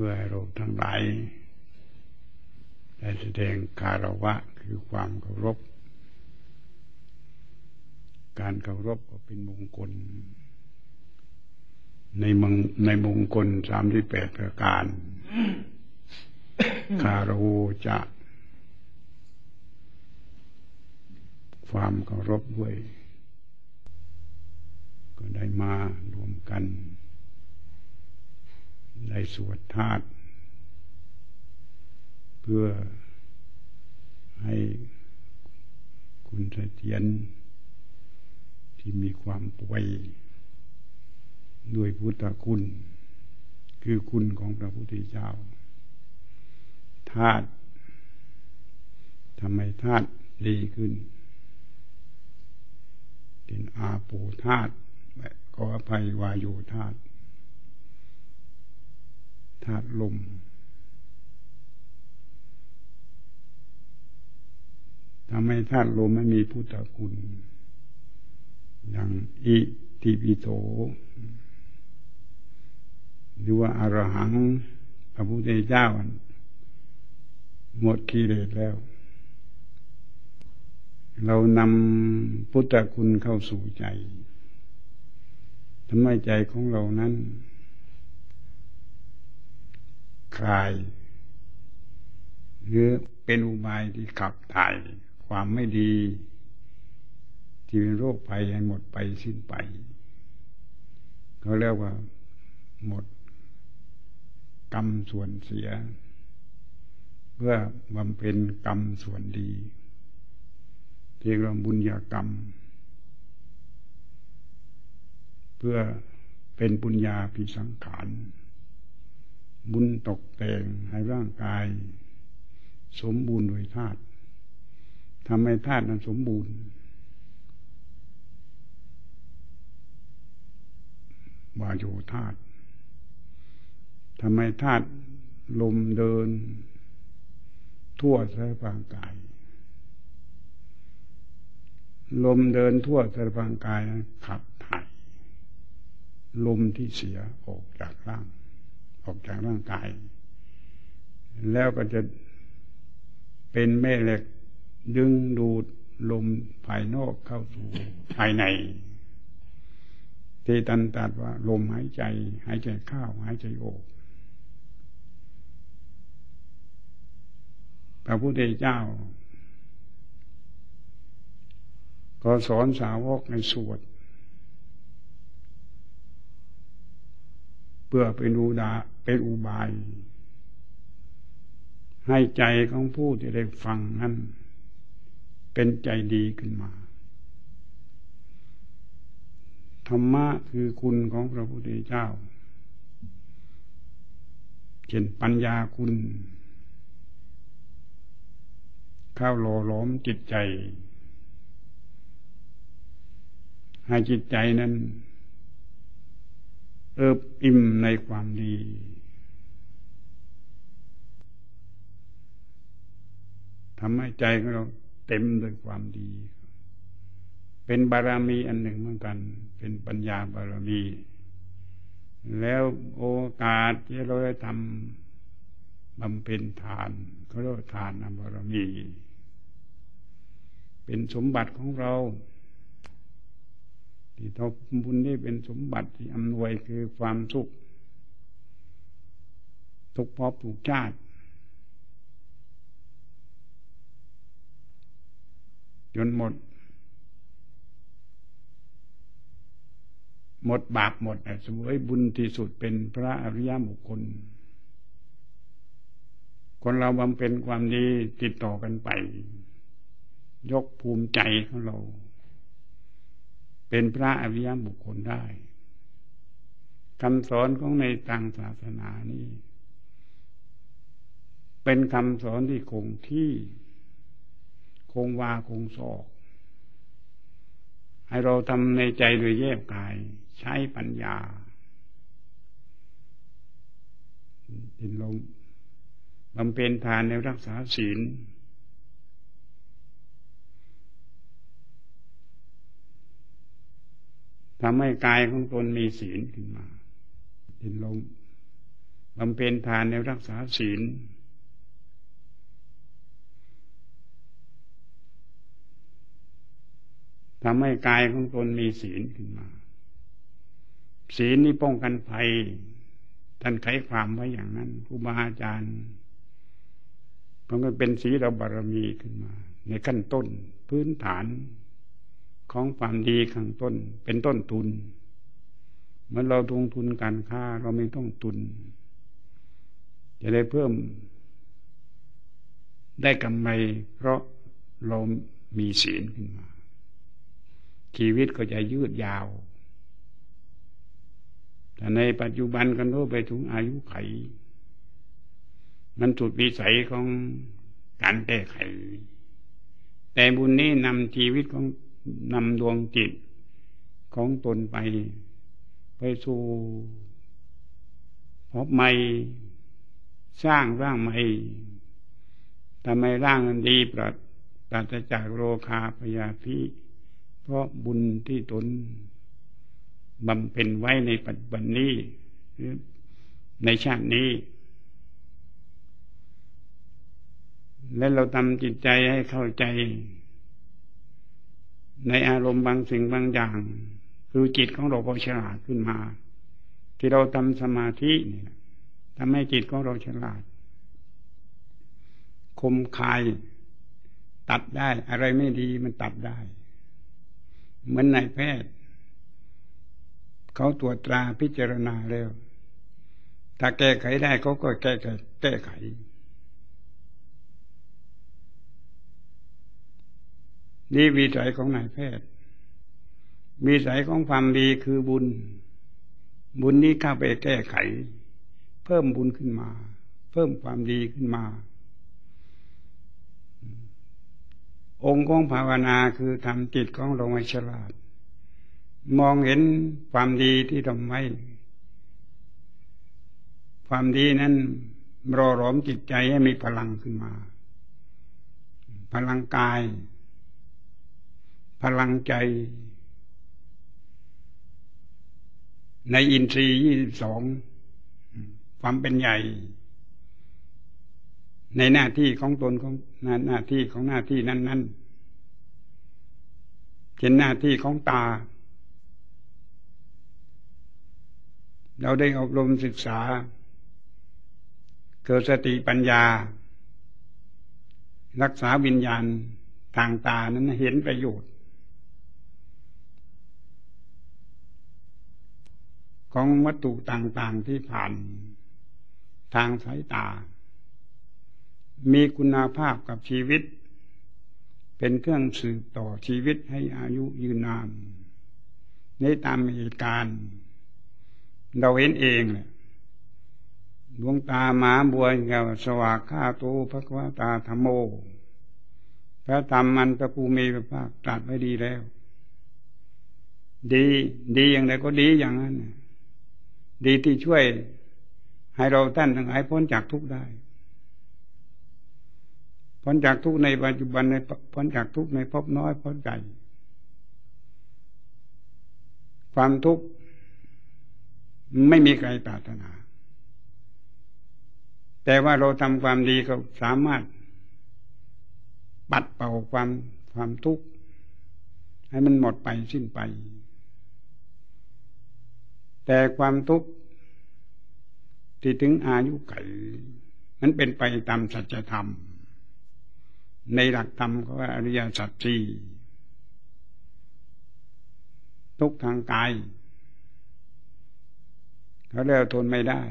พื่อให้เราทั้งหลายได้แสดงคารวะคือความเคารพการเคารพก็เป็นมงคลในมงคล38ประการคารวะจะความเคารพด้วยก็ได้มารวมกันได้สวดธาตุเพื่อให้คุณเสถียรที่มีความป่วยด้วยพุทธคุณคือคุณของพระพุทธเจ้าธาตุทำให้ธาตุดีขึ้นเป็นอาโปธาตุขออภัยวาโยธาตุธาตุลมทำให้ธาตุลมไม่มีพุทธคุณอย่างอิติปิโสหรือว่าอรหังพระพุทธเจ้าหมดกิเลสแล้วเรานำพุทธคุณเข้าสู่ใจทำให้ใจของเรานั้นคลายหรือเป็นอุบายที่ขับถ่ายความไม่ดีที่เป็นโรคภัยให้หมดไปสิ้นไปเขาเรียกว่าหมดกรรมส่วนเสียเพื่อบำเพ็ญกรรมส่วนดีเรียกว่าบุญญากรรมเพื่อเป็นบุญญาภิสังขารบุญตกแต่งให้ร่างกายสมบูรณ์โดยธาตุทำให้ธาตุนั้นสมบูรณ์วาโยธาตุทำให้ธาตุลมเดินทั่วสารพางกายลมเดินทั่วสารพางกายนั้นขับถ่ายลมที่เสียออกจากร่างกายแล้วก็จะเป็นแม่เหล็กดึงดูดลมภายนอกเข้าสู่ภายในที่ตันตัดว่าลมหายใจเข้าหายใจออกพระพุทธเจ้าก็สอนสาวกในสวดเพื่อเป็นอุบายให้ใจของผู้ที่ได้ฟังนั้นเป็นใจดีขึ้นมาธรรมะคือคุณของพระพุทธเจ้าเช่นปัญญาคุณเข้าหล่อหลอมจิตใจให้จิตใจนั้นเอิบอิ่มในความดีทำให้ใจของเราเต็มด้วยความดีเป็นบารมีอันหนึ่งเหมือนกันเป็นปัญญาบารมีแล้วโอกาสที่เราได้ทำบำเพ็ญทานเขาเรียกว่าทานบารมีเป็นสมบัติของเราที่ทบบุญนี่เป็นสมบัติที่อำนวยคือความสุขทุกภพทุกชาติจนหมดบาปหมดเสวยบุญที่สุดเป็นพระอริยบุคคลคนเราบำเพ็ญความดีติดต่อกันไปยกภูมิใจของเราเป็นพระอริยบุคคลได้คำสอนของในทางศาสนานี้เป็นคำสอนที่คงที่คงวาคงศอกให้เราทำในใจโดยแยบกายใช้ปัญญาดินลมบำเพ็ญทานในรักษาศีลทำให้กายของตนมีศีลขึ้นมาดินลมบำเพ็ญทานในรักษาศีลทำให้กายของตนมีศีลขึ้นมาศีลนี้ป้องกันภัยท่านไขความไว้อย่างนั้นครูบาอาจารย์มันก็เป็นศีลบารมีขึ้นมาในขั้นต้นพื้นฐานของความดีข้างต้นเป็นต้นทุนเมื่อเราลงทุนการค้าเราไม่ต้องทุนจะได้เพิ่มได้กำไรเพราะเรามีศีลขึ้นมาชีวิตก็จะยืดยาวแต่ในปัจจุบันกันโน้ไปถึงอายุไขมันสุดวิสัยของการแก้ไขแต่บุญนี้นำชีวิตของนำดวงจิตของตนไปสู่พบใหม่สร้างร่างใหม่ทำให้ร่างนั้นดีปราศจากโรคาพยาธิเพราะบุญที่ตนบำเพ็ญไว้ในปัจจุบันนี้ในชาตินี้และเราทำจิตใจให้เข้าใจในอารมณ์บางสิ่งบางอย่างคือจิตของเราพอฉลาดขึ้นมาที่เราทำสมาธินี่ทำให้จิตของเราฉลาดคมคายตัดได้อะไรไม่ดีมันตัดได้เหมือนนายแพทย์เขาตรวจตราพิจารณาแล้วถ้าแก้ไขได้เขาก็แก้ไขนี่วิสัยของนายแพทย์วิสัยของความดีคือบุญนี้เข้าไปแก้ไขเพิ่มบุญขึ้นมาเพิ่มความดีขึ้นมาองค์ของภาวนาคือทำจิตของเราให้ฉลาดมองเห็นความดีที่ทำไว้ความดีนั้นรอหลอมจิตใจให้มีพลังขึ้นมาพลังกายพลังใจในอินทรีย์22ความเป็นใหญ่ในหน้าที่ของตนของหน้าที่ของหน้าที่นั้นๆเช่นหน้าที่ของตาเราได้อบรมศึกษาเกิดสติปัญญารักษาวิญญาณทางตานั้นเห็นประโยชน์ของวัตถุต่างๆที่ผ่านทางสายตามีคุณภาพกับชีวิตเป็นเครื่องสืบต่อชีวิตให้อายุยืนนานในตามเหตุการณ์เราเห็นเองแหละดวงตาหมาบัวแก้วสวากขาโตภควตาธัมโมพระธรรมมันพระภูมิพระภาคตรัสไว้ดีแล้วดีอย่างไรก็ดีอย่างนั้นดีที่ช่วยให้เราท่านทั้งหลายพ้นจากทุกข์ได้พ้นจากทุกข์ในปัจจุบันในพ้นจากทุกข์ในภพน้อยพ้นใจความทุกข์ไม่มีใครปรารถนาแต่ว่าเราทำความดีก็สามารถปัดเป่าความทุกข์ให้มันหมดไปสิ้นไปแต่ความทุกข์ที่ถึงอายุไขนั้นเป็นไปตามสัจธรรมในหลักธรรมก็ว่าอริยสัจสี่ทุกข์ทางกายเขาแล้วทนไม่ได้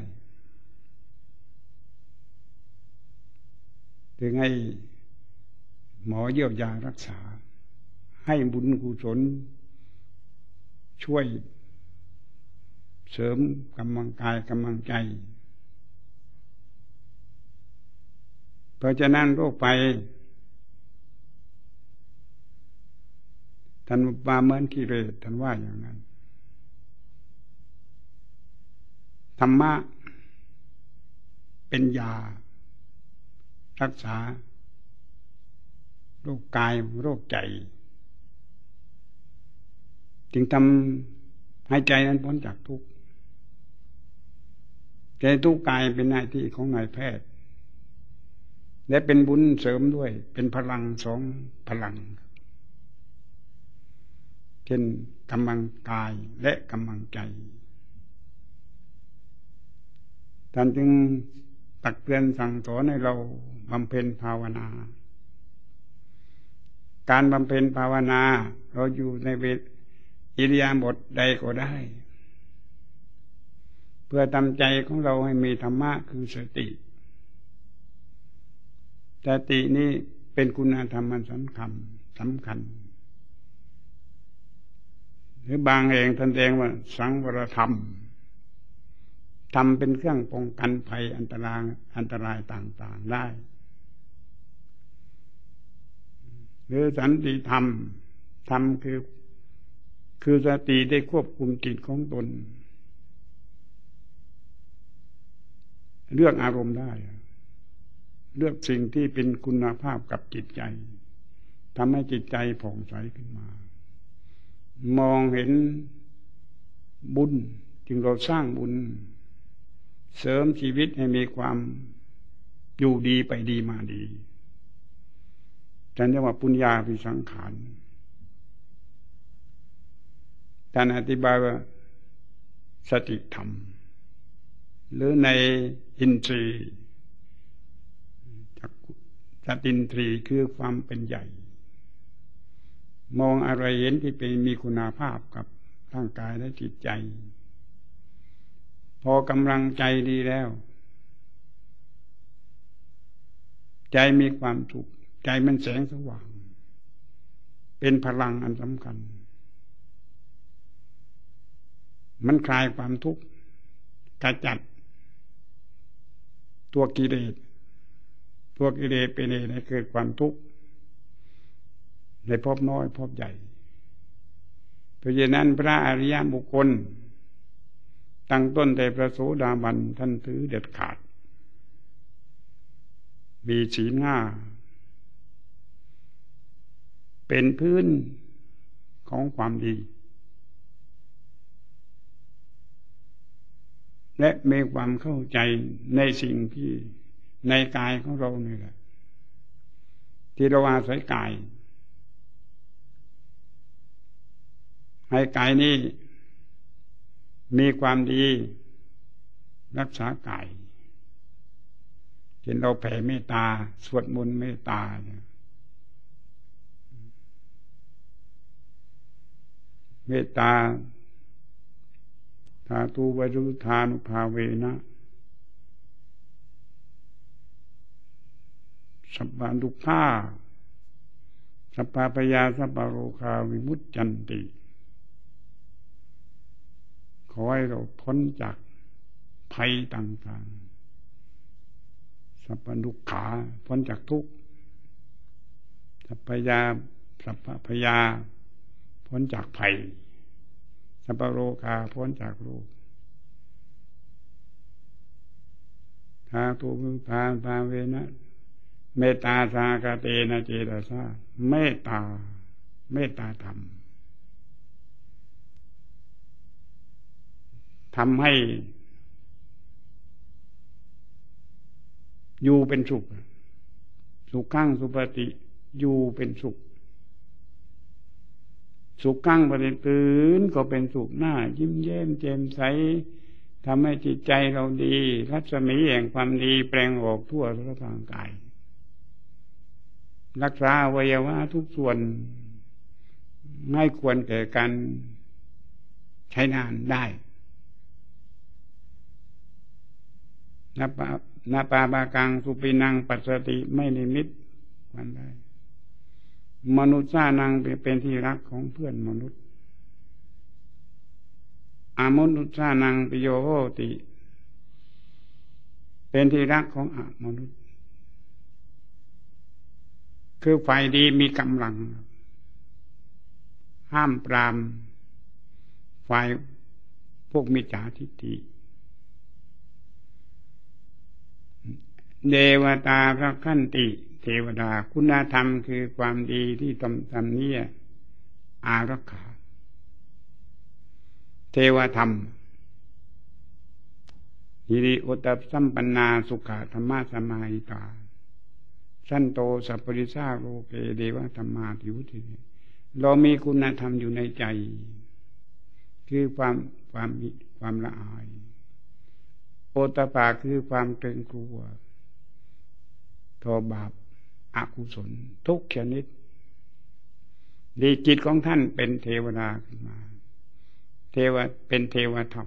ถึงให้หมอเยียวยารักษาให้บุญกุศลช่วยเสริมกำลังกายกำลังใจเพราะฉะนั้นโรคภัยท่านว่าเหมือนกิเลสท่านว่าอย่างนั้นธรรมะเป็นยารักษาโรคกายโรคใจจึงทำให้ใจนั้นพ้นจากทุกข์แก้ทุกข์กายเป็นหน้าที่ของนายแพทย์และเป็นบุญเสริมด้วยเป็นพลังสองพลังเช่นกำลังกายและกำลังใจท่านจึงตักเตือนสั่งสอนให้เราบำเพ็ญภาวนาการบำเพ็ญภาวนาเราอยู่ในอิริยาบถใดก็ได้เพื่อทำใจของเราให้มีธรรมะคือสติสตินี้เป็นคุณธรรมสำคัญหรือบางแห่งท่านเรียกว่าสังวรธรรมทำเป็นเครื่องป้องกันภัยอันตรายต่างๆได้หรือสันติธรรมคือสติได้ควบคุมจิตของตนเลือกอารมณ์ได้เลือกสิ่งที่เป็นคุณภาพกับจิตใจทำให้จิตใจผ่องใสขึ้นมามองเห็นบุญจึงเราสร้างบุญเสริมชีวิตให้มีความอยู่ดีไปดีมาดีท่านเรียกว่าปุญญาภิสังขารท่านอธิบายว่าสติธรรมหรือในอินทรีย์สตินทรีย์คือความเป็นใหญ่มองอะไรเห็นที่เป็นมีคุณภาพกับร่างกายและจิตใจพอกำลังใจดีแล้วใจมีความสุขใจมันแสงสว่างเป็นพลังอันสำคัญมันคลายความทุกข์กระจัดตัวกิเลสเป็นเหตุให้เกิดความทุกข์ในภพน้อยภพใหญ่เพราะฉะนั้นพระอริยบุคคลตั้งต้นแต่พระโสดาบันท่านถือเด็ดขาดมีศีลห้าเป็นพื้นของความดีและมีความเข้าใจในสิ่งที่ในกายของเรานี่แหละที่เราอาศัยกายให้กายนี้มีความดีรักษากายเช่นเราแผ่เมตตาสวดมนต์เมตตาเนี่ยเมตตาธาตุวรุธานุภาเวนะสัพพะทุกขาสัพพะพยาสัพพะโรคาวิมุตจันติขอให้เราพ้นจากภัยต่างๆสัพพะทุกขาพ้นจากทุกข์สัพพะพยาพ้นจากภัยสัพพะโรคาพ้นจากโรคธาตุวิภาภาเวนะเมตตาสากเตนะเจตสาเมตตาธรรมทำให้อยู่เป็นสุขสุขขังสุปฏิอยู่เป็นสุขสุขขังปฏิตื่นก็เป็นสุขหน้ายิ้มแย้มแจ่มใสทำให้จิตใจเราดีรัศมีแห่งความดีแปลงออกทั่วร่างกายรักษาอวัยวะทุกส่วนไม่ควรแก่การใช้งานได้นาปาบากังสุปินังปัสสติไม่นิมิตวันได้มนุษย์สานังเป็นที่รักของเพื่อนมนุษย์อมนุษย์สานังปิโยโหติเป็นที่รักของอมนุษย์คือฝ่ายดีมีกำลังห้ามปรามฝ่ายพวกมิจฉาทิฏฐิเทวตาพระขันติเทวดาคุณธรรมคือความดีที่ทำนี้อารักขาเทวธรรมหิริโอตตัปสัมปันนาสุขะธรรมะสมาหิตาสันโตสัพปริสาโลเกเดวะธรรมาทิวุติเรามีคุณธรรมอยู่ในใจคือความละอายโอตปาคือความเกรงกลัวต่อบาปอกุศลทุกชนิดดีจิตของท่านเป็นเทวดาขึ้นมาเป็นเทวธรรม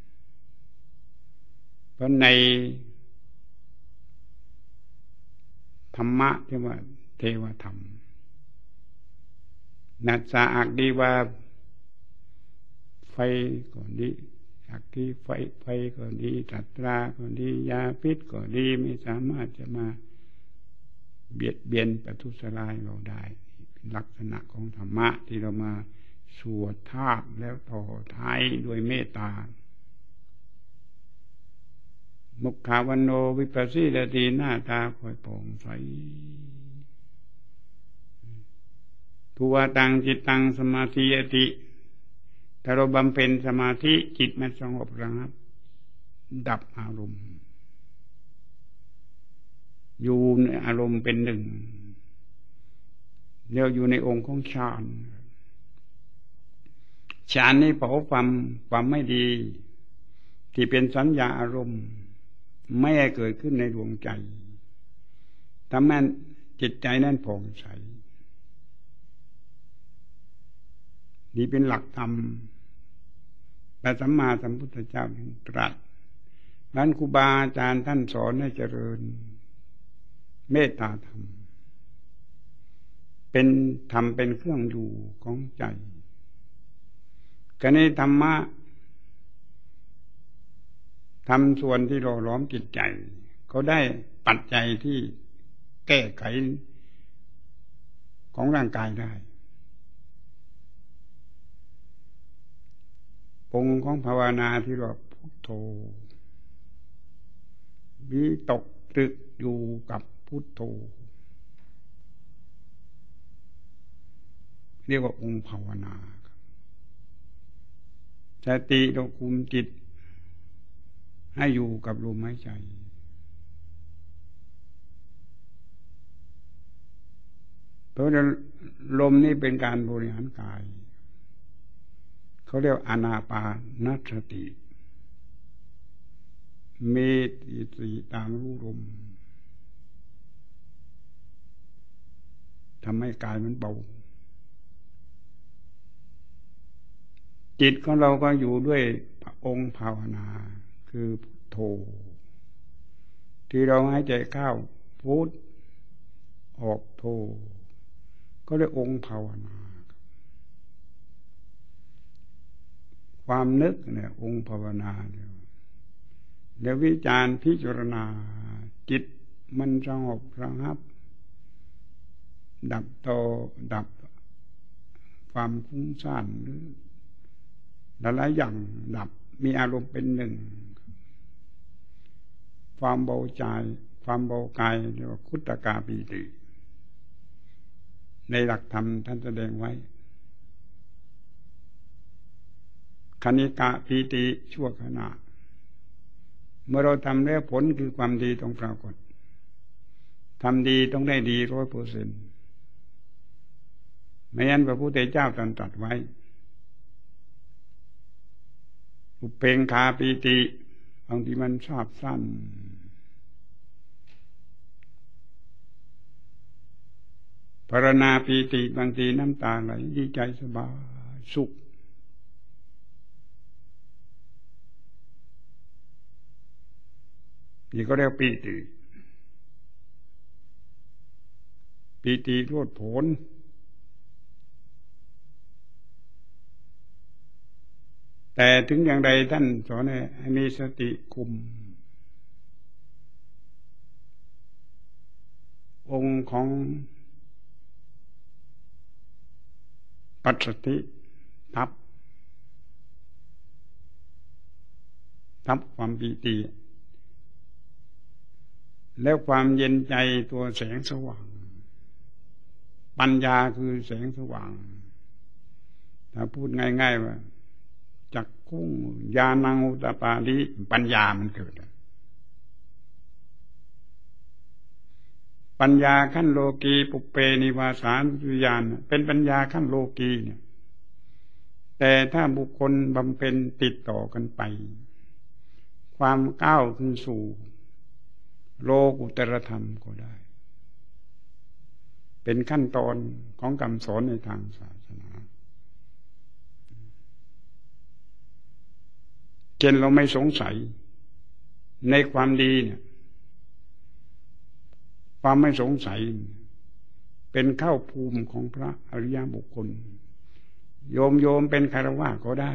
เพราะในธรรมะที่ว่าเทวธรรมนัสสะอักดีว่าไฟก็ดีอักดีไฟก็ดีตัตราก็ดียาพิษก็ดีไม่สามารถจะมาเบียดเบียนประทุษร้ายเราได้เป็นลักษณะของธรรมะที่เรามาสวดทาบแล้วต่อท้ายด้วยเมตตามุขาวโนวิปัสสิตติหน้าตาคอยผ่องใสทุวตังจิตตังสมาธิยติถ้าเราบำเพ็ญสมาธิจิตมันสงบระงับดับอารมณ์อยู่ในอารมณ์เป็นหนึ่งเรียกอยู่ในองค์ของฌานฌานนี้เผาความไม่ดีที่เป็นสัญญาอารมณ์ไม่ให้เกิดขึ้นในดวงใจทำให้จิตใจนั้นผ่องใสนี่เป็นหลักธรรมพระสัมมาสัมพุทธเจ้าตรัสนั้นครูบาอาจารย์ท่านสอนให้เจริญเมตตาธรรมเป็นธรรมเป็นเครื่องอยู่ของใจการในธรรมะทำส่วนที่หล่อหลอมจิตใจเขาได้ปัจจัยที่แก้ไขของร่างกายได้องค์ของภาวนาที่เราพุทโธวิตกตรึกอยู่กับพุทโธเรียกว่าองค์ภาวนาสติเราคุมจิตให้อยู่กับลมหายใจเพราะลมนี่เป็นการบริหารกายเขาเรียกอานาปานสติมีสติตามรู้ลมทำให้กายมันเบาจิตของเราก็อยู่ด้วยองค์ภาวนาคือพุทโธที่เราหายใจเข้าพุทออกโธก็เรียกองค์ภาวนาความนึกเนี่ยองค์ภาวนาเนี่ยแล้ววิจารณ์พิจารณาจิตมันสงบระงับดับความฟุ้งซ่านหรือหลายอย่างดับมีอารมณ์เป็นหนึ่งความเบาใจความเบากายเรียกว่าคุตตกาปีติในหลักธรรมท่านแสดงไว้คณิกะปีติชั่วขณะเมื่อเราทำแล้วผลคือความดีต้องปรากฏทำดีต้องได้ดี 100%ไม่งั้นพระพุทธเจ้าตรัสไว้อุเปงคาปีติบางทีมันชอบสั้นภารณาปีติบางทีน้ำตาไหลดีใจสบายสุขนี่ก็เรียกปีติโลดโผนแต่ถึงอย่างใดท่านสอนให้มีสติคุมองค์ของปัสสติทับความปีติแล้วความเย็นใจตัวแสงสว่างปัญญาคือแสงสว่างถ้าพูดง่ายๆว่าจักขุญญาณังอุตตปาธิปัญญามันเกิดปัญญาขั้นโลกีปุปเปนิวาสานุสติญาณเป็นปัญญาขั้นโลกีเนี่ยแต่ถ้าบุคคลบำเพ็ญติดต่อกันไปความก้าวขึ้นสู่โลกุตตรธรรมก็ได้เป็นขั้นตอนของคำสอนในทางศาสนาเช่นเราไม่สงสัยในความดีเนี่ยความไม่สงสัยเป็นข้าวภูมิของพระอริยบุคคลโยมเป็นคฤหัสถ์ก็ได้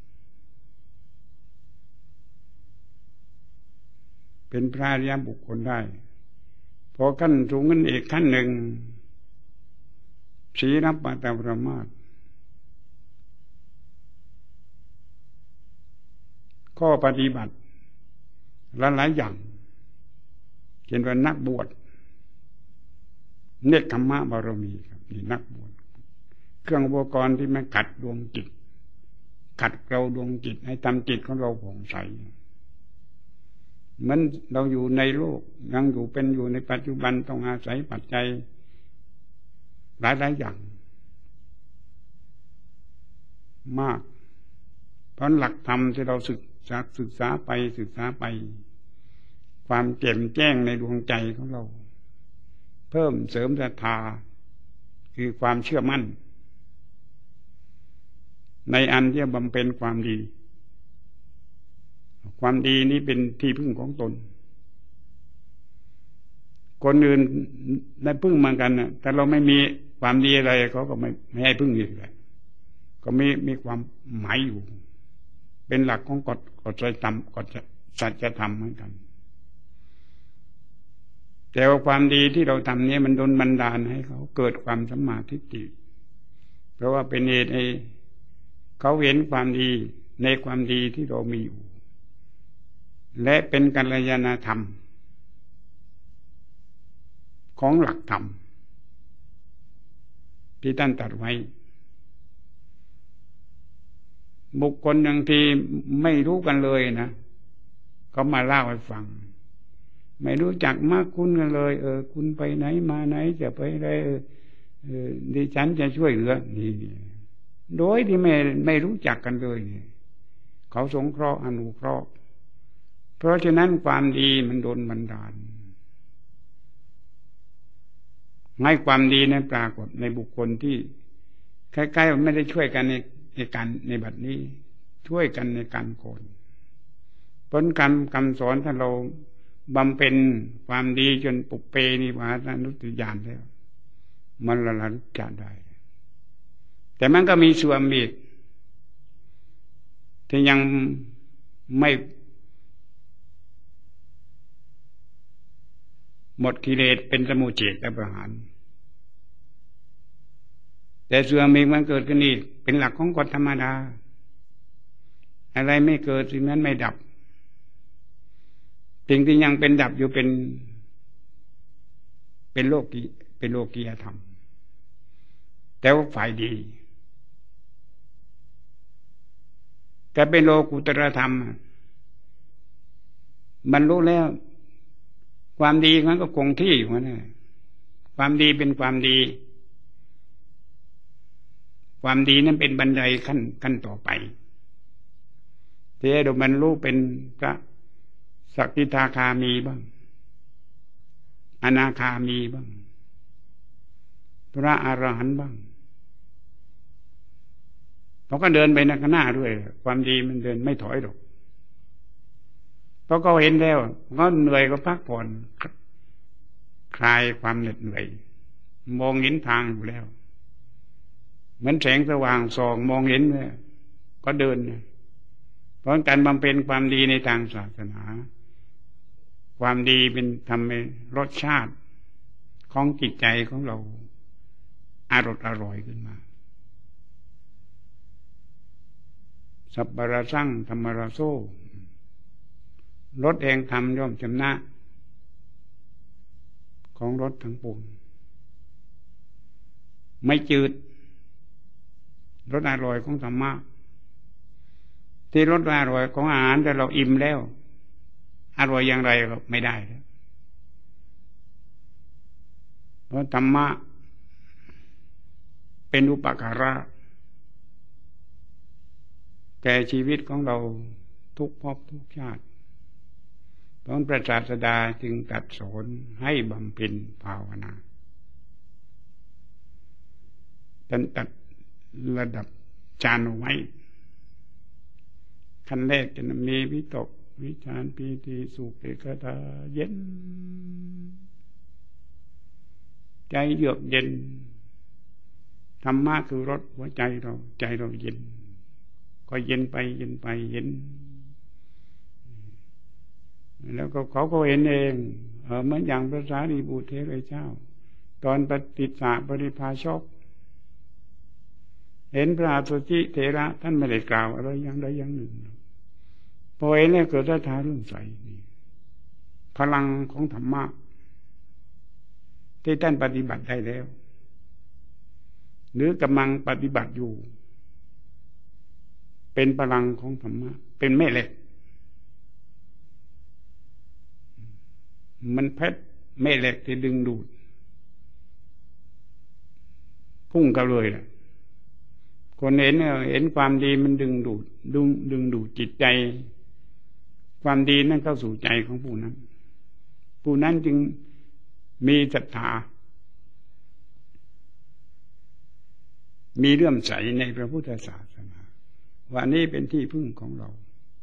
เป็นพระอริยบุคคลได้พอขั้นสูงขึ้นอีกขั้นหนึ่งศีลปาตปรามาสข้อปฏิบัติหลายอย่างเช่นว่านักบวชเนกขัมมะบารมีครับนี่นักบวชเครื่องอุปกรณ์ที่มันขัดดวงจิตขัดเกลาดวงจิตให้ทำจิตของเราผ่องใสมันเราอยู่ในโลกยังอยู่ในปัจจุบันต้องอาศัยปัจจัยหลายอย่างมากเพราะหลักธรรมที่เราศึกษาไปความแจ่มแจ้งในดวงใจของเราเพิ่มเสริมศรัทธาคือความเชื่อมั่นในอันที่บำเพ็ญความดีนี้เป็นที่พึ่งของตนคนอื่นได้พึ่งเหมือนกันนะแต่เราไม่มีความดีอะไรเขาก็ไม่ให้พึ่งอีกเลยก็มีความหมายอยู่เป็นหลักของกฎสัจธรรมเหมือนกันแต่ว่าความดีที่เราทำนี้มันโดนบันดาลให้เขาเกิดความสัมมาทิฏฐิเพราะว่าเป็นเหตุให้เขาเห็นความดีในความดีที่เรามีอยู่และเป็นกัลยาณธรรมของหลักธรรมที่ท่านตรัสไว้บุคคลบางทีไม่รู้กันเลยนะเขามาเล่าให้ฟังไม่รู้จักมากคุณกันเลยคุณไปไหนมาไหนจะไปอะไรดิฉันจะช่วยเหลือนี่โดยที่ไม่รู้จักกันเลยเขาสงเคราะห์อนุเคราะห์เพราะฉะนั้นความดีมันโดนบันดาลให้ความดีนั้นปรากฏในบุคคลที่ใกล้ๆไม่ได้ช่วยกันในบัดนี้ช่วยกันในการโกนผลคำสอนถ้าเราบำเพ็ญความดีจนปุปเปนิวาสานุสติญาณแล้วมันระลึกชาติได้แต่มันก็มีส่วนอีกที่ยังไม่หมดกิเลสเป็นสมุจเฉทประหารแต่ส่วนมีมันเกิดขึ้นอีกเป็นหลักของกฎธรรมดาอะไรไม่เกิดสิ่งนั้นไม่ดับสิ่งที่ยังเป็นดับอยู่เป็นโลกียธรรมแต่ว่าฝ่ายดีแต่เป็นโลกุตตรธรรมมันรู้แล้วความดีมันก็คงที่อยู่นะความดีเป็นความดีนั้นเป็นบันไดขั้นต่อไปที่ให้เราบรรลุเป็นพระสกิทาคามีบ้างอนาคามีบ้างพระอรหันต์บ้างเขาก็เดินไปในข้างหน้าด้วยความดีมันเดินไม่ถอยหรอกเพราะเขาเห็นแล้วเขาเหนื่อยก็พักผ่อนคลายความเหน็ดเหนื่อยมองเห็นทางอยู่แล้วเหมือนแสงสว่างส่องมองเห็นเลยก็เดินเพราะการบำเพ็ญความดีในทางศาสนาความดีเป็นทำให้รสชาติของจิตใจของเราอร่อยขึ้นมาสัพพะสั่งธรรมราโซรสแห่งธรรมย่อมชนะของรสทั้งปวงไม่จืดรสอร่อยของธรรมะที่รสอร่อยของอาหารแต่เราอิ่มแล้วอร่อยอย่างไรก็ไม่ได้แล้วเพราะธรรมะเป็นอุปการะแก่ชีวิตของเราทุกภพทุกชาติเพราะพระศาสดาจึงตรัสสอนให้บำเพ็ญภาวนาท่านตัดระดับฌานเอาไว้ขั้นแรกจะมีวิตกวิจารปีติสุขเอกตาเย็นใจเยือกเย็นธรรมะคือรสหัวใจเราใจเราเย็นก็เย็นไปเย็นไปเย็นแล้วก็เขาก็เห็นเองเหมือนอย่างพระสารีบุตรเถระเจ้าตอนปฏิจจปริภาชกเห็นพระอสุจิเถระท่านไม่ได้กล่าวอะไรอย่างใดอย่างหนึ่งพอเห็นแล้วเกิดศรัทธาเรื่องใสพลังของธรรมะที่ท่านปฏิบัติได้แล้วหรือกำลังปฏิบัติอยู่เป็นพลังของธรรมะเป็นแม่เหล็กมันเพชรแม่เหล็กที่ดึงดูดพุ่งกันเลยแหละคนเห็นความดีมันดึงดูดจิตใจความดีนั่นเข้าสู่ใจของผู้นั้นจึงมีศรัทธามีเลื่อมใสในพระพุทธศาสนาว่านี้เป็นที่พึ่งของเรา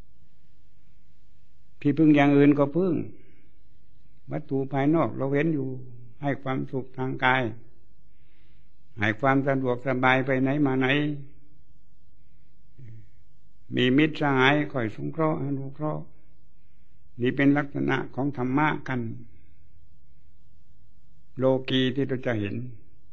ที่พึ่งอย่างอื่นก็พึ่งวัตถุภายนอกเราเห็นอยู่ให้ความสุขทางกายให้ความสะดวกสบายไปไหนมาไหนมีมิตรสหายคอยสงเคราะห์อนุเคราะห์นี่เป็นลักษณะของธรรมะกันโลกีที่เราจะเห็น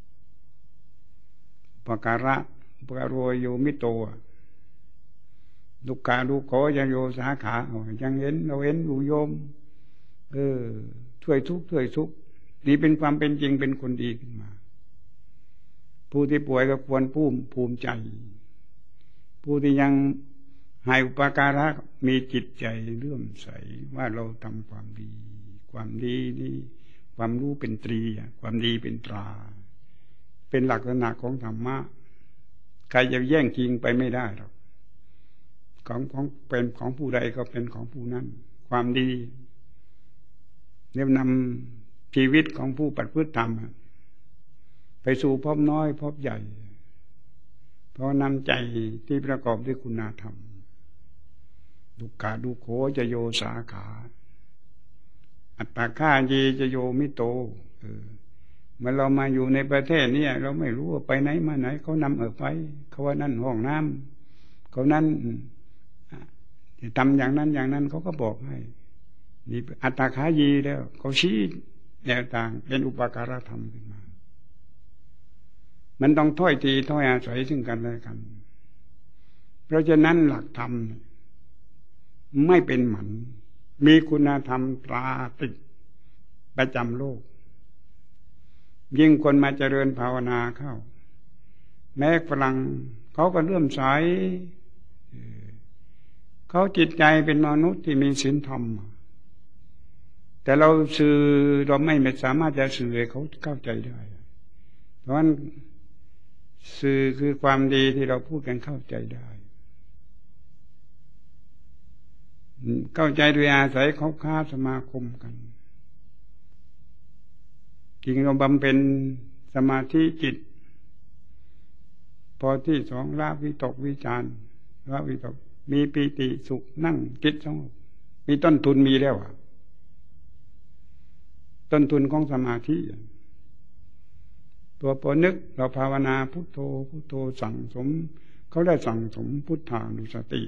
ปการะปการโยโยมิโตดุขาดุโขยังโยสาขายังเห็นเราเห็นอยู่โยมช่วยทุกข์นี่เป็นความเป็นจริงเป็นคนดีขึ้นมาผู้ที่ป่วยก็ควรภูมิใจผู้ที่ยังให้อุปการะมีจิตใจเลื่อมใสว่าเราทำความดีนี่ความรู้เป็นตรีความดีเป็นตราเป็นลักษณะของธรรมะใครจะแย่งชิงไปไม่ได้หรอกของเป็นของผู้ใดก็เป็นของผู้นั้นความดีเนี่ยนำชีวิตของผู้ปฏิบัติธรรมไปสู่ภพน้อยภพใหญ่เพราะนำใจที่ประกอบด้วยคุณธรรมดุขาดุโขจะโยสาขาอัตตาข้าเยจะโยมิโตเมื่อเรามาอยู่ในประเทศนี้เราไม่รู้ว่าไปไหนมาไหนเขานำไปเขาว่านั่นห้องน้ำเขานั่นจะทำอย่างนั้นเขาก็บอกให้นี่อัตตาขายีแล้วเขาชี้แนวต่างเป็นอุปการะธรรมขึ้นมามันต้องถ้อยทีถ้อยอาศัยซึ่งกันและกันเพราะฉะนั้นหลักธรรมไม่เป็นหมันมีคุณธรรมตราติดประจำโลกยิ่งคนมาเจริญภาวนาเข้าแม้ฝรั่งเขาก็เลื่อมใสเขาจิตใจเป็นมนุษย์ที่มีศีลธรรมแต่เราสื่อเราไม่สามารถจะสื่อให้เขาเข้าใจได้เพราะฉะนั้นสื่อคือความดีที่เราพูดกันเข้าใจได้เข้าใจโดยอาศัยเขาค้าสมาคมกันจริงเราบำเพ็ญสมาธิจิตพอที่สองละวิตกวิจารละวิตกมีปีติสุขนั่งจิตสงบมีต้นทุนมีแล้วต้นทุนของสมาธิตัวพอนึกเราภาวนาพุทโธพุทโธสั่งสมเขาได้สั่งสมพุทธานุสติ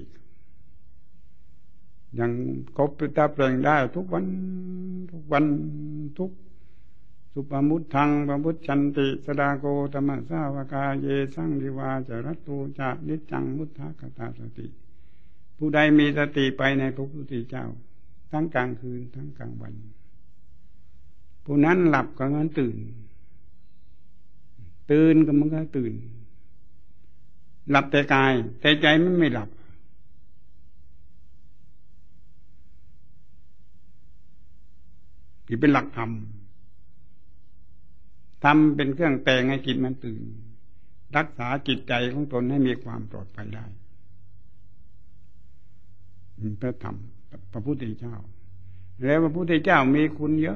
ยังครบตาแปลงได้ทุกวันทุกสุปมุตทังปมุตชันติสดาโกธรรมสาวกาเยสังดิวาจรัตตูจะนิจจังมุทธากตาสติผู้ใดมีสติไปในพระพุทธเจ้าทั้งกลางคืนทั้งกลางวันผู้นั้นหลับก็งั้นตื่นก็มันก็ตื่นหลับแต่กายแต่ใจมันไม่หลับที่เป็นหลักธรรมทำเป็นเครื่องแต่งให้จิตมันตื่นรักษาจิตใจของตนให้มีความปลอดภัยได้พระธรรมพระพุทธเจ้าแล้วพระพุทธเจ้ามีคุณเยอะ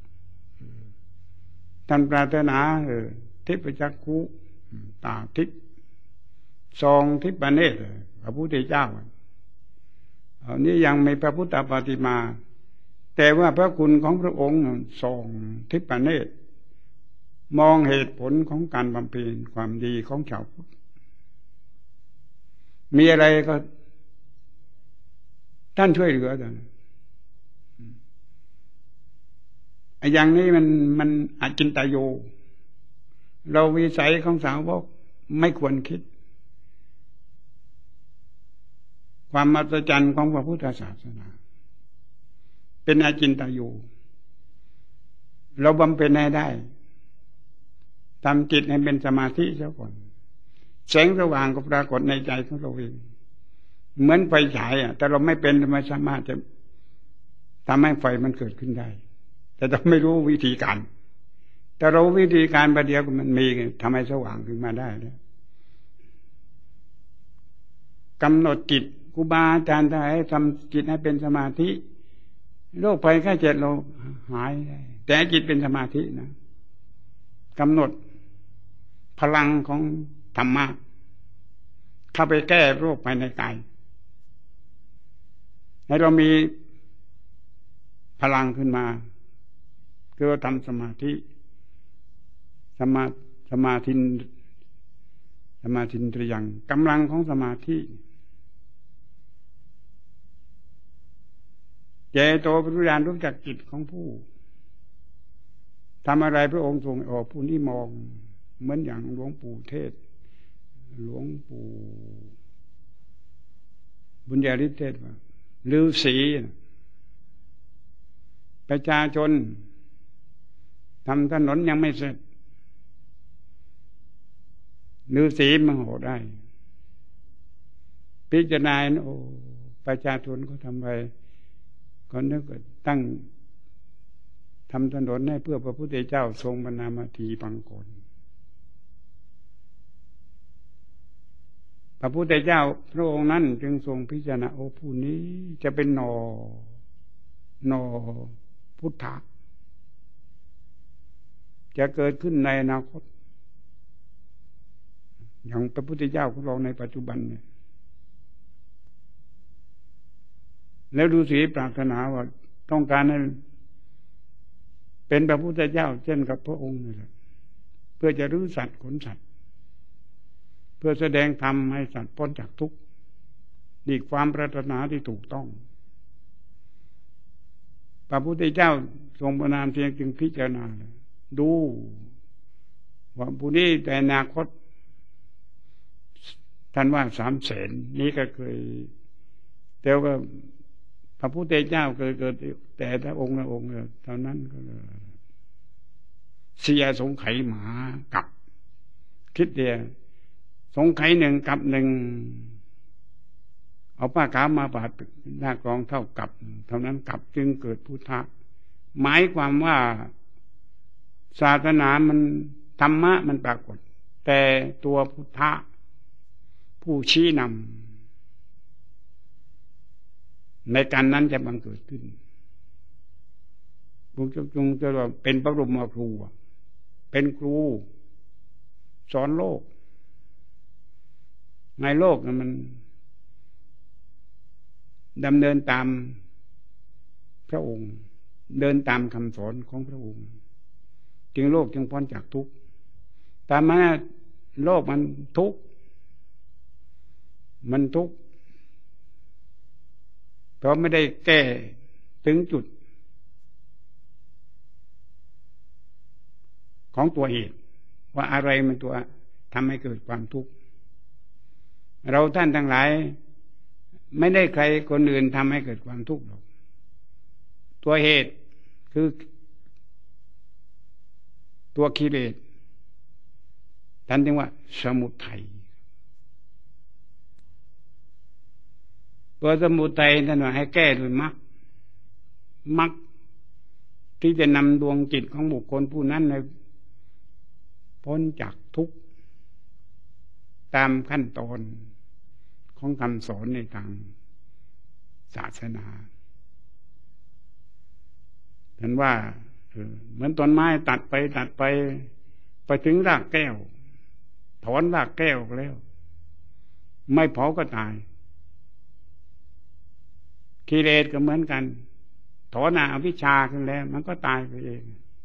ท่านปรารถนาทิพจักขุตาทิพทรงทิพเนตรพระพุทธเจ้าอันนี้ยังมีพระพุทธปฏิมาแต่ว่าพระคุณของพระองค์ทรงทิพเนตรมองเหตุผลของการบำเพ็ญความดีของชาวพุทธมีอะไรก็ท่านช่วยเหลือกันอย่างนี้มันอจินตโยเราวิสัยของสาวกไม่ควรคิดความมหัศจรรย์ของพระพุทธศาสนาเป็นอจินตโยเราบำเพ็ญให้ได้ทำจิตให้เป็นสมาธิเสียก่อนแสงสว่างก็ปรากฏในใจของเราเองเหมือนไฟฉายแต่เราไม่เป็นไม่สามารถจะทำให้ไฟมันเกิดขึ้นได้แต่เราไม่รู้วิธีการแต่เราวิธีการประเดี๋ยวมันมีทำให้สว่างขึ้นมาได้แล้วกำหนดจิตครูบาอาจารย์ให้ทำจิตให้เป็นสมาธิโรคภัยไข้เจ็บเราหายได้แต่จิตเป็นสมาธินะกำหนดพลังของธรรมะเข้าไปแก้โรคภายในกายให้เรามีพลังขึ้นมาคือทำสมาธิสมาธิตรียังกำลังของสมาธิเจโตปริญาณรู้จักจิตของผู้ทำอะไรพระองค์ทรงออกผู้นี้มองเหมือนอย่างหลวงปู่เทศหลวงปู่บุญญาฤทธิ์เทศว่าฤาษีประชาชนทำถนนยังไม่เสร็จฤาษีมาโหได้พิจารณาโอ้ประชาชนเขาทำไปก็นึกตั้งทำถนนให้เพื่อพระพุทธเจ้าทรงบรรณามาทีปังกรพระพุทธเจ้าพระองค์นั้นจึงทรงพิจารณาโอ้ผู้นี้จะเป็นนอพุทธะจะเกิดขึ้นในอนาคตอย่างพระพุทธเจ้าของเราในปัจจุบันเนี่ยแล้วฤาษีปรารถนาว่าต้องการให้เป็นพระพุทธเจ้าเช่นกับพระองค์นี่แหละเพื่อจะรื้อสัตว์ขนสัตว์เพื่อแสดงธรรมให้สัตว์พ้นจากทุกข์นี่ความปรารถนาที่ถูกต้องพระพุทธเจ้าทรงประนามเพียงจึงพิจารณาดูว่าผู้นี้แต่อนาคตท่านว่า300,000นี้ก็เคยแต่ว่าพระพุทธเจ้าเคยเกิดแต่ละองค์ละองค์เท่านั้นก็เสียสงไขหมากับคิดเดียวสงไข1กับ1เอาผ้าขาวมาบาดหน้ากรองเท่ากับเท่านั้นกับจึงเกิดพุทธะหมายความว่าศาสนามันธรรมะมันปรากฏแต่ตัวพุทธะผู้ชี้นำในการนั้นจะบังเกิดขึ้นพวกจงจะว่าเป็นพระบรมครูเป็นครูสอนโลกในโลกมันดำเนินตามพระองค์เดินตามคำสอนของพระองค์จึงโลกจึงพ้นจากทุกข์ตามมาโลกมันทุกข์เพราะไม่ได้แก้ถึงจุดของตัวเหตุว่าอะไรมันตัวทำให้เกิดความทุกข์เราท่านทั้งหลายไม่ได้ใครคนอื่นทำให้เกิดความทุกข์หรอกตัวเหตุคือตัวกิเลสท่านเรียกว่าสมุทัยตัวสมุทัยท่านว่าให้แก้ด้วยมรรคที่จะนำดวงจิตของบุคคลผู้นั้นพ้นจากทุกข์ตามขั้นตอนของคำสอนในทางศาสนาฉันว่าเหมือนต้นไม้ตัดไปไปถึงรากแก้วถอนรากแก้วแล้วไม่เผาก็ตายกิเลสก็เหมือนกันถอนอวิชชาขึ้นแล้วมันก็ตายไปเอง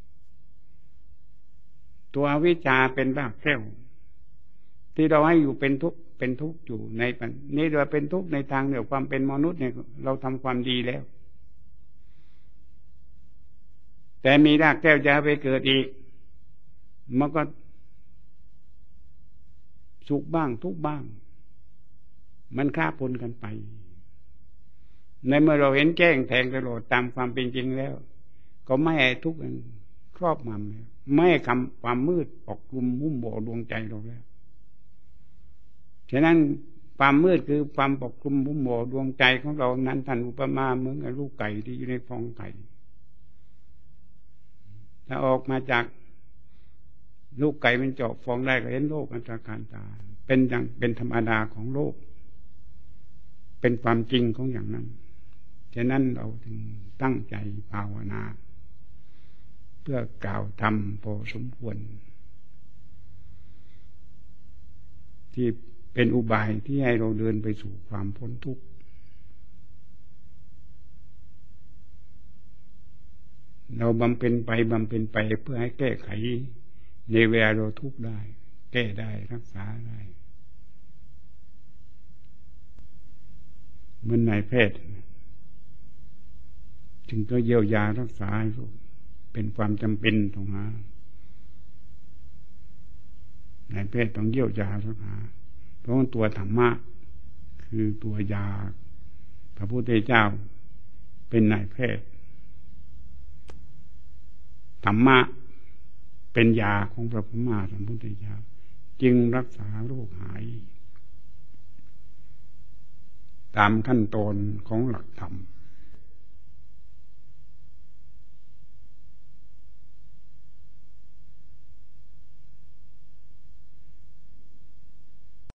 ตัวอวิชชาเป็นรากแก้วที่เราให้อยู่เป็นทุกข์อยู่ในนี่เราเป็นทุกข์ในทางเหนือความเป็นมนุษย์เนี่ยเราทำความดีแล้วแต่มีรากแก้วจะไปเกิดอีกมันก็สุขบ้างทุกข์บ้างมันฆ่าปนกันไปในเมื่อเราเห็นแจ้งแทงตลอดตามความเป็นจริงแล้วก็ไม่ให้ทุกข์ครอบงำไม่ให้ความมืดปกคลุมหุ้มห่อดวงใจเราแล้วฉะนั้นความมืดคือความปกคลุมหุ้มห่อดวงใจของเรานั้นท่านอุปมาเหมือนกับลูกไก่ที่อยู่ในฟองไก่ถ้าออกมาจากลูกไก่มันเจาะฟองได้ก็เห็นโลกอันตรการตาเป็นธรรมดาของโลกเป็นความจริงของอย่างนั้นฉะนั้นเราถึงตั้งใจภาวนาเพื่อกล่าวธรรมพอสมควรที่เป็นอุบายที่ให้เราเดินไปสู่ความพ้นทุกข์เราบำเพ็ญไปเพื่อให้แก้ไขในเวลาเราทุกข์ได้แก้ได้รักษาได้เหมือนนายแพทย์จึงก็เยียวยารักษาให้ลูกเป็นความจำเป็นต้องหานายแพทย์ต้องเยียวยารักษาเพราะตัวธรรมะคือตัวยาพระพุทธเจ้าเป็นนายแพทย์ธรรมะเป็นยาของพระพุทธเจ้าจึงรักษาโรคหายตามขั้นตอนของหลักธรรม